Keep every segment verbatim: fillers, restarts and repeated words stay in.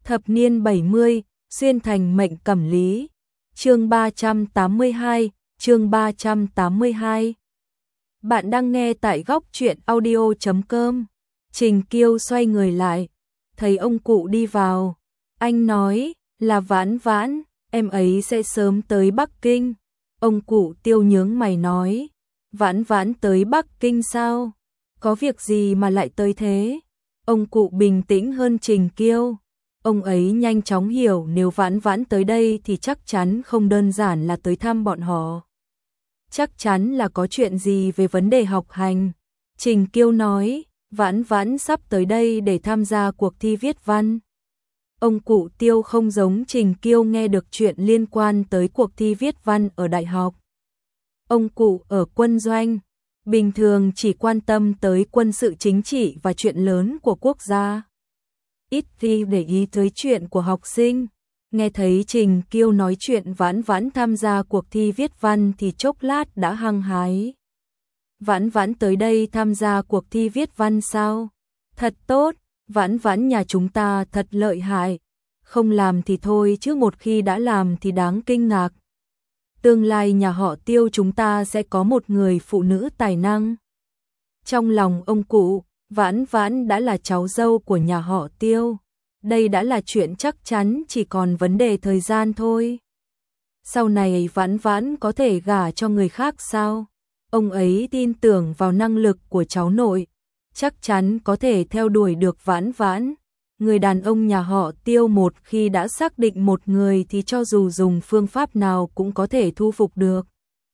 Thập niên bảy mươi, xuyên thành mệnh cẩm lý. Chương ba trăm tám mươi hai, chương ba trăm tám mươi hai. Bạn đang nghe tại góc truyện audio chấm com. Trình Kiêu xoay người lại, thấy ông cụ đi vào. Anh nói, là Vãn Vãn, em ấy sẽ sớm tới Bắc Kinh. Ông cụ Tiêu nhướng mày nói, Vãn Vãn tới Bắc Kinh sao? Có việc gì mà lại tới thế? Ông cụ bình tĩnh hơn Trình Kiêu. Ông ấy nhanh chóng hiểu nếu Vãn Vãn tới đây thì chắc chắn không đơn giản là tới thăm bọn họ. Chắc chắn là có chuyện gì về vấn đề học hành. Trình Kiêu nói, Vãn Vãn sắp tới đây để tham gia cuộc thi viết văn. Ông cụ Tiêu không giống Trình Kiêu nghe được chuyện liên quan tới cuộc thi viết văn ở đại học. Ông cụ ở quân doanh, bình thường chỉ quan tâm tới quân sự chính trị và chuyện lớn của quốc gia. Ít khi để ý tới chuyện của học sinh. Nghe thấy Trình Kiêu nói chuyện Vãn Vãn tham gia cuộc thi viết văn thì chốc lát đã hăng hái. Vãn Vãn tới đây tham gia cuộc thi viết văn sao? Thật tốt, Vãn Vãn nhà chúng ta thật lợi hại. Không làm thì thôi chứ một khi đã làm thì đáng kinh ngạc. Tương lai nhà họ Tiêu chúng ta sẽ có một người phụ nữ tài năng. Trong lòng ông cụ, Vãn Vãn đã là cháu dâu của nhà họ Tiêu. Đây đã là chuyện chắc chắn, chỉ còn vấn đề thời gian thôi. Sau này Vãn Vãn có thể gả cho người khác sao? Ông ấy tin tưởng vào năng lực của cháu nội, chắc chắn có thể theo đuổi được Vãn Vãn. Người đàn ông nhà họ Tiêu một khi đã xác định một người thì cho dù dùng phương pháp nào cũng có thể thu phục được.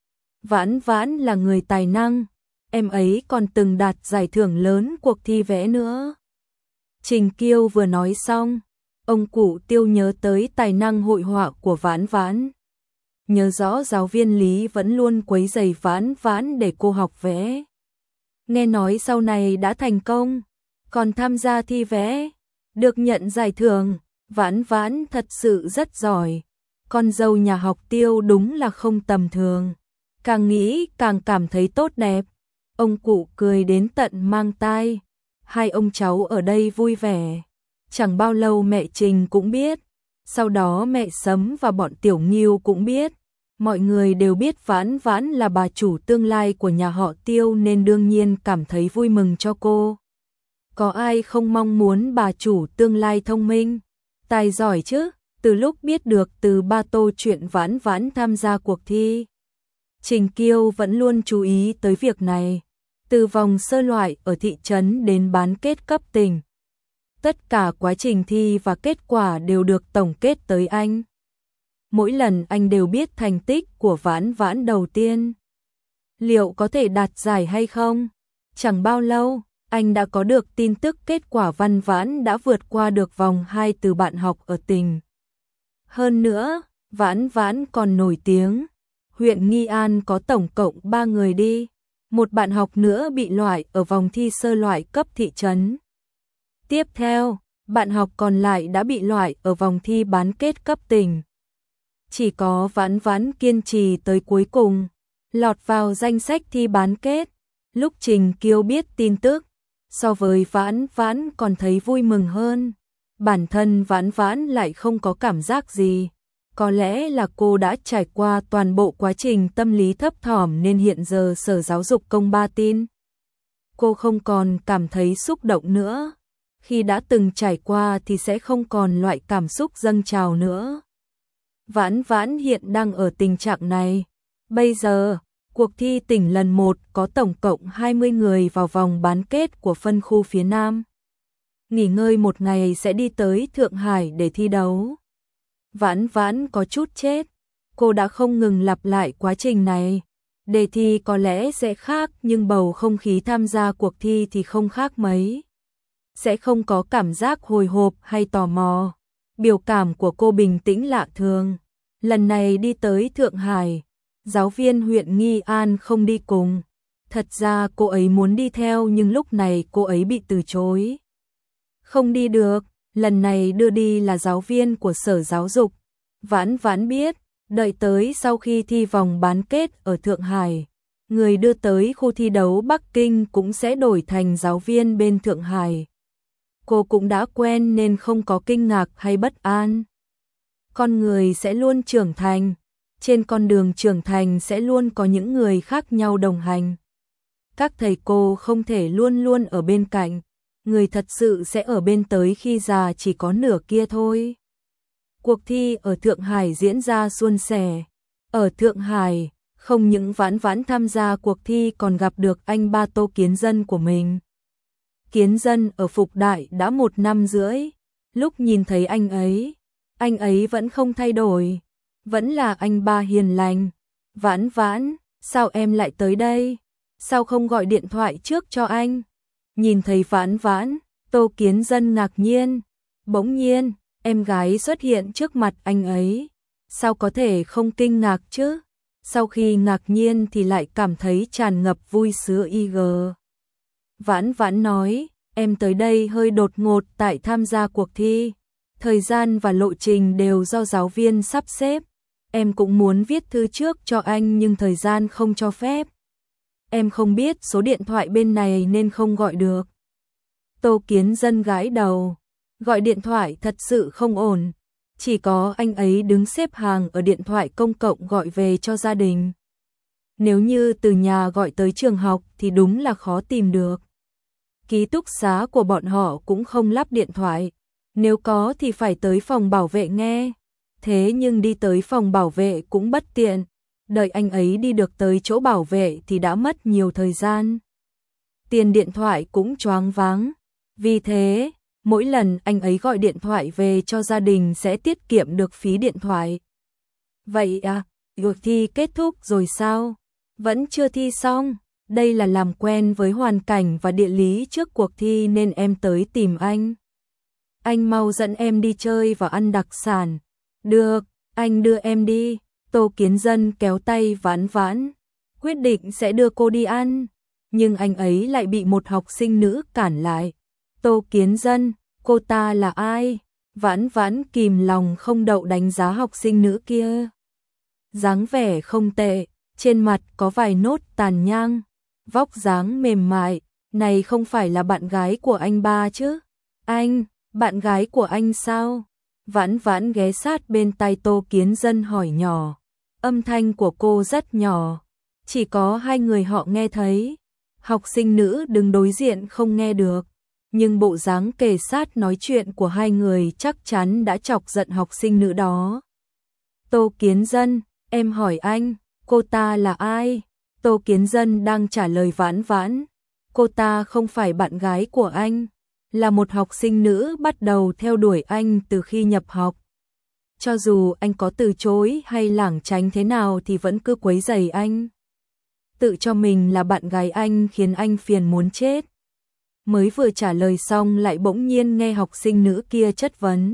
Vãn Vãn là người tài năng, em ấy còn từng đạt giải thưởng lớn cuộc thi vẽ nữa. Trình Kiêu vừa nói xong, ông cụ Tiêu nhớ tới tài năng hội họa của Vãn Vãn. Nhớ rõ giáo viên Lý vẫn luôn quấy rầy Vãn Vãn để cô học vẽ. Nghe nói sau này đã thành công, còn tham gia thi vẽ, được nhận giải thưởng. Vãn Vãn thật sự rất giỏi. Con dâu nhà học Tiêu đúng là không tầm thường. Càng nghĩ càng cảm thấy tốt đẹp. Ông cụ cười đến tận mang tai. Hai ông cháu ở đây vui vẻ. Chẳng bao lâu mẹ Trình cũng biết. Sau đó mẹ Sấm và bọn Tiểu Nghiêu cũng biết. Mọi người đều biết Vãn Vãn là bà chủ tương lai của nhà họ Tiêu nên đương nhiên cảm thấy vui mừng cho cô. Có ai không mong muốn bà chủ tương lai thông minh, tài giỏi chứ? Từ lúc biết được từ ba Tô chuyện Vãn Vãn tham gia cuộc thi, Trình Kiêu vẫn luôn chú ý tới việc này. Từ vòng sơ loại ở thị trấn đến bán kết cấp tỉnh, tất cả quá trình thi và kết quả đều được tổng kết tới anh. Mỗi lần anh đều biết thành tích của Vãn Vãn đầu tiên. Liệu có thể đạt giải hay không? Chẳng bao lâu, anh đã có được tin tức kết quả Vãn Vãn đã vượt qua được vòng hai từ bạn học ở tỉnh. Hơn nữa, Vãn Vãn còn nổi tiếng. Huyện Nghi An có tổng cộng ba người đi. Một bạn học nữa bị loại ở vòng thi sơ loại cấp thị trấn. Tiếp theo, bạn học còn lại đã bị loại ở vòng thi bán kết cấp tỉnh. Chỉ có Vãn Vãn kiên trì tới cuối cùng, lọt vào danh sách thi bán kết. Lúc Trình Kiêu biết tin tức, so với Vãn Vãn còn thấy vui mừng hơn. Bản thân Vãn Vãn lại không có cảm giác gì. Có lẽ là cô đã trải qua toàn bộ quá trình tâm lý thấp thỏm nên hiện giờ Sở Giáo dục công ba tin. Cô không còn cảm thấy xúc động nữa. Khi đã từng trải qua thì sẽ không còn loại cảm xúc dâng trào nữa. Vãn Vãn hiện đang ở tình trạng này. Bây giờ, cuộc thi tỉnh lần một có tổng cộng hai mươi người vào vòng bán kết của phân khu phía Nam. Nghỉ ngơi một ngày sẽ đi tới Thượng Hải để thi đấu. Vãn Vãn có chút chết. Cô đã không ngừng lặp lại quá trình này. Đề thi có lẽ sẽ khác nhưng bầu không khí tham gia cuộc thi thì không khác mấy. Sẽ không có cảm giác hồi hộp hay tò mò. Biểu cảm của cô bình tĩnh lạ thường. Lần này đi tới Thượng Hải, giáo viên huyện Nghi An không đi cùng. Thật ra cô ấy muốn đi theo nhưng lúc này cô ấy bị từ chối. Không đi được, lần này đưa đi là giáo viên của Sở Giáo dục. Vãn Vãn biết, đợi tới sau khi thi vòng bán kết ở Thượng Hải, người đưa tới khu thi đấu Bắc Kinh cũng sẽ đổi thành giáo viên bên Thượng Hải. cô cũng đã quen nên không có kinh ngạc hay bất an. Con người sẽ luôn trưởng thành, trên con đường trưởng thành sẽ luôn có những người khác nhau đồng hành. Các thầy cô không thể luôn luôn ở bên cạnh, người thật sự sẽ ở bên tới khi già chỉ có nửa kia thôi. Cuộc thi ở Thượng Hải diễn ra suôn sẻ. Ở Thượng Hải, không những Vãn Vãn tham gia cuộc thi còn gặp được anh ba Tô Kiến Dân của mình. Kiến Dân ở Phục Đại đã một năm rưỡi, lúc nhìn thấy anh ấy, anh ấy vẫn không thay đổi, vẫn là anh ba hiền lành. Vãn Vãn, sao em lại tới đây? Sao không gọi điện thoại trước cho anh? Nhìn thấy Vãn Vãn, Tô Kiến Dân ngạc nhiên. Bỗng nhiên, em gái xuất hiện trước mặt anh ấy. Sao có thể không kinh ngạc chứ? Sau khi ngạc nhiên thì lại cảm thấy tràn ngập vui sướng i giê. Vãn Vãn nói, em tới đây hơi đột ngột tại tham gia cuộc thi. Thời gian và lộ trình đều do giáo viên sắp xếp. Em cũng muốn viết thư trước cho anh nhưng thời gian không cho phép. Em không biết số điện thoại bên này nên không gọi được. Tô Kiến Dân gãi đầu. Gọi điện thoại thật sự không ổn. Chỉ có anh ấy đứng xếp hàng ở điện thoại công cộng gọi về cho gia đình. Nếu như từ nhà gọi tới trường học thì đúng là khó tìm được. Ký túc xá của bọn họ cũng không lắp điện thoại. Nếu có thì phải tới phòng bảo vệ nghe. Thế nhưng đi tới phòng bảo vệ cũng bất tiện. Đợi anh ấy đi được tới chỗ bảo vệ thì đã mất nhiều thời gian. Tiền điện thoại cũng choáng váng. Vì thế, mỗi lần anh ấy gọi điện thoại về cho gia đình sẽ tiết kiệm được phí điện thoại. Vậy à, cuộc thi kết thúc rồi sao? Vẫn chưa thi xong. Đây là làm quen với hoàn cảnh và địa lý trước cuộc thi nên em tới tìm anh. Anh mau dẫn em đi chơi và ăn đặc sản. Được, anh đưa em đi. Tô Kiến Dân kéo tay Vãn Vãn, quyết định sẽ đưa cô đi ăn. Nhưng anh ấy lại bị một học sinh nữ cản lại. Tô Kiến Dân, cô ta là ai? Vãn Vãn kìm lòng không đậu đánh giá học sinh nữ kia. Dáng vẻ không tệ, trên mặt có vài nốt tàn nhang, vóc dáng mềm mại, này không phải là bạn gái của anh ba chứ? Anh, bạn gái của anh sao? Vãn Vãn ghé sát bên tai Tô Kiến Dân hỏi nhỏ. Âm thanh của cô rất nhỏ, chỉ có hai người họ nghe thấy. Học sinh nữ đứng đối diện không nghe được, nhưng bộ dáng kề sát nói chuyện của hai người chắc chắn đã chọc giận học sinh nữ đó. Tô Kiến Dân, em hỏi anh, cô ta là ai? Tô Kiến Dân đang trả lời Vãn Vãn. Cô ta không phải bạn gái của anh, là một học sinh nữ bắt đầu theo đuổi anh từ khi nhập học. Cho dù anh có từ chối hay lảng tránh thế nào thì vẫn cứ quấy rầy anh. Tự cho mình là bạn gái anh khiến anh phiền muốn chết. Mới vừa trả lời xong lại bỗng nhiên nghe học sinh nữ kia chất vấn.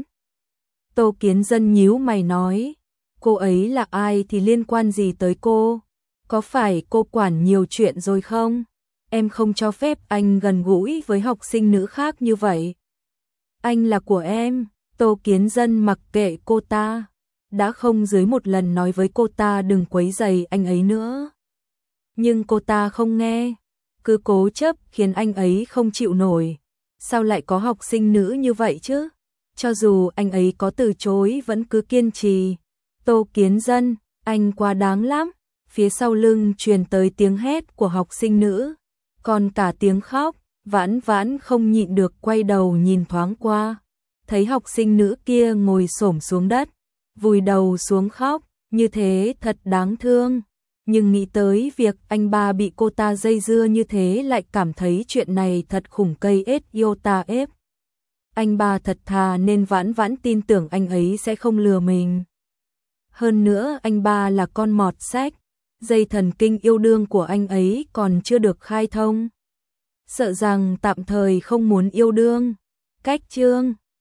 Tô Kiến Dân nhíu mày nói, cô ấy là ai thì liên quan gì tới cô? Có phải cô quản nhiều chuyện rồi không? Em không cho phép anh gần gũi với học sinh nữ khác như vậy. Anh là của em. Tô Kiến Dân mặc kệ cô ta, đã không dưới một lần nói với cô ta đừng quấy rầy anh ấy nữa. Nhưng cô ta không nghe, cứ cố chấp khiến anh ấy không chịu nổi. Sao lại có học sinh nữ như vậy chứ? Cho dù anh ấy có từ chối vẫn cứ kiên trì. Tô Kiến Dân, anh quá đáng lắm. Phía sau lưng truyền tới tiếng hét của học sinh nữ, còn cả tiếng khóc. Vãn Vãn không nhịn được quay đầu nhìn thoáng qua. Thấy học sinh nữ kia ngồi xổm xuống đất, vùi đầu xuống khóc, như thế thật đáng thương. Nhưng nghĩ tới việc anh ba bị cô ta dây dưa như thế lại cảm thấy chuyện này thật khủng cây ết yêu ta ép. Anh ba thật thà nên Vãn Vãn tin tưởng anh ấy sẽ không lừa mình. Hơn nữa anh ba là con mọt sách, dây thần kinh yêu đương của anh ấy còn chưa được khai thông. Sợ rằng tạm thời không muốn yêu đương. Cách chương